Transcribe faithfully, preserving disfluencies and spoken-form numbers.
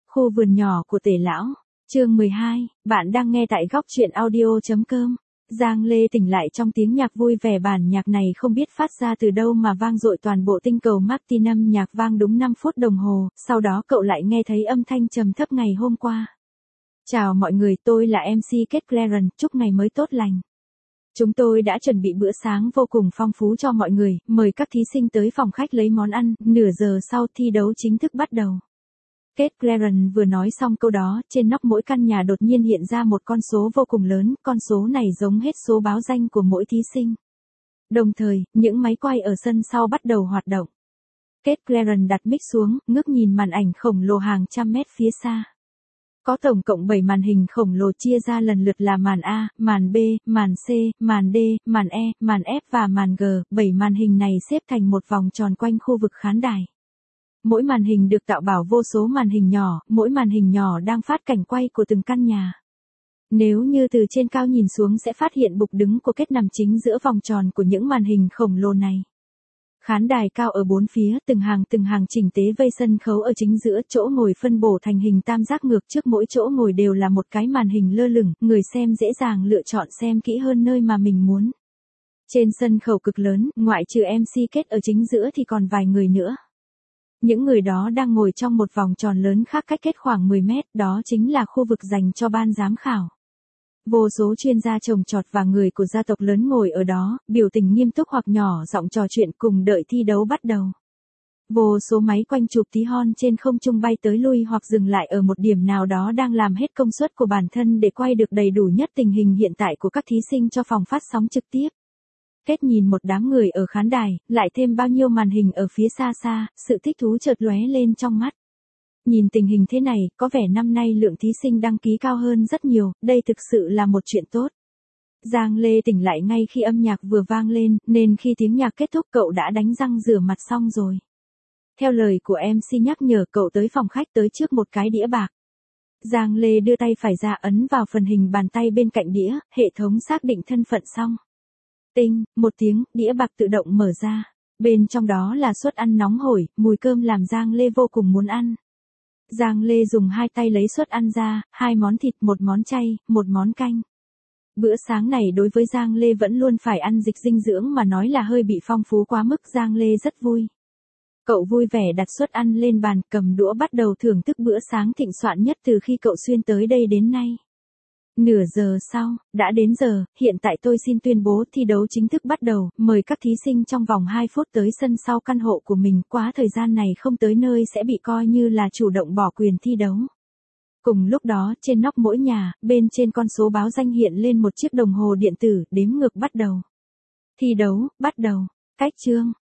Khu vườn nhỏ của Tề lão, chương mười hai, bạn đang nghe tại góc truyện audio chấm com. Giang Lê tỉnh lại trong tiếng nhạc vui vẻ, bản nhạc này không biết phát ra từ đâu mà vang dội toàn bộ tinh cầu Martinum, nhạc vang đúng năm phút đồng hồ, sau đó cậu lại nghe thấy âm thanh trầm thấp ngày hôm qua. Chào mọi người, tôi là em xê Kate Clarence, chúc ngày mới tốt lành. Chúng tôi đã chuẩn bị bữa sáng vô cùng phong phú cho mọi người, mời các thí sinh tới phòng khách lấy món ăn, nửa giờ sau thi đấu chính thức bắt đầu. Kate Clarence vừa nói xong câu đó, trên nóc mỗi căn nhà đột nhiên hiện ra một con số vô cùng lớn, con số này giống hết số báo danh của mỗi thí sinh. Đồng thời, những máy quay ở sân sau bắt đầu hoạt động. Kate Clarence đặt mic xuống, ngước nhìn màn ảnh khổng lồ hàng trăm mét phía xa. Có tổng cộng bảy màn hình khổng lồ chia ra lần lượt là màn A, màn B, màn C, màn D, màn E, màn F và màn G. Bảy màn hình này xếp thành một vòng tròn quanh khu vực khán đài. Mỗi màn hình được tạo bảo vô số màn hình nhỏ, mỗi màn hình nhỏ đang phát cảnh quay của từng căn nhà. Nếu như từ trên cao nhìn xuống sẽ phát hiện bục đứng của Kate nằm chính giữa vòng tròn của những màn hình khổng lồ này. Khán đài cao ở bốn phía, từng hàng từng hàng chỉnh tế vây sân khấu ở chính giữa, chỗ ngồi phân bổ thành hình tam giác ngược, trước mỗi chỗ ngồi đều là một cái màn hình lơ lửng, người xem dễ dàng lựa chọn xem kỹ hơn nơi mà mình muốn. Trên sân khấu cực lớn, ngoại trừ em xê Kate ở chính giữa thì còn vài người nữa. Những người đó đang ngồi trong một vòng tròn lớn khác cách Kate khoảng mười mét, đó chính là khu vực dành cho ban giám khảo. Vô số chuyên gia trồng trọt và người của gia tộc lớn ngồi ở đó, biểu tình nghiêm túc hoặc nhỏ giọng trò chuyện cùng đợi thi đấu bắt đầu. Vô số máy quanh chụp tí hon trên không trung bay tới lui hoặc dừng lại ở một điểm nào đó đang làm hết công suất của bản thân để quay được đầy đủ nhất tình hình hiện tại của các thí sinh cho phòng phát sóng trực tiếp. Kate nhìn một đám người ở khán đài, lại thêm bao nhiêu màn hình ở phía xa xa, sự thích thú chợt lóe lên trong mắt. Nhìn tình hình thế này, có vẻ năm nay lượng thí sinh đăng ký cao hơn rất nhiều, đây thực sự là một chuyện tốt. Giang Lê tỉnh lại ngay khi âm nhạc vừa vang lên, nên khi tiếng nhạc kết thúc cậu đã đánh răng rửa mặt xong rồi. Theo lời của em xê nhắc nhở, cậu tới phòng khách tới trước một cái đĩa bạc. Giang Lê đưa tay phải ra ấn vào phần hình bàn tay bên cạnh đĩa, hệ thống xác định thân phận xong. Tinh, một tiếng, đĩa bạc tự động mở ra. Bên trong đó là suất ăn nóng hổi, mùi cơm làm Giang Lê vô cùng muốn ăn. Giang Lê dùng hai tay lấy suất ăn ra, hai món thịt, một món chay, một món canh. Bữa sáng này đối với Giang Lê vẫn luôn phải ăn dịch dinh dưỡng mà nói là hơi bị phong phú quá mức, Giang Lê rất vui. Cậu vui vẻ đặt suất ăn lên bàn, cầm đũa bắt đầu thưởng thức bữa sáng thịnh soạn nhất từ khi cậu xuyên tới đây đến nay. Nửa giờ sau, đã đến giờ, hiện tại tôi xin tuyên bố thi đấu chính thức bắt đầu, mời các thí sinh trong vòng hai phút tới sân sau căn hộ của mình, quá thời gian này không tới nơi sẽ bị coi như là chủ động bỏ quyền thi đấu. Cùng lúc đó, trên nóc mỗi nhà, bên trên con số báo danh hiện lên một chiếc đồng hồ điện tử, đếm ngược bắt đầu. Thi đấu, bắt đầu. Cách chương,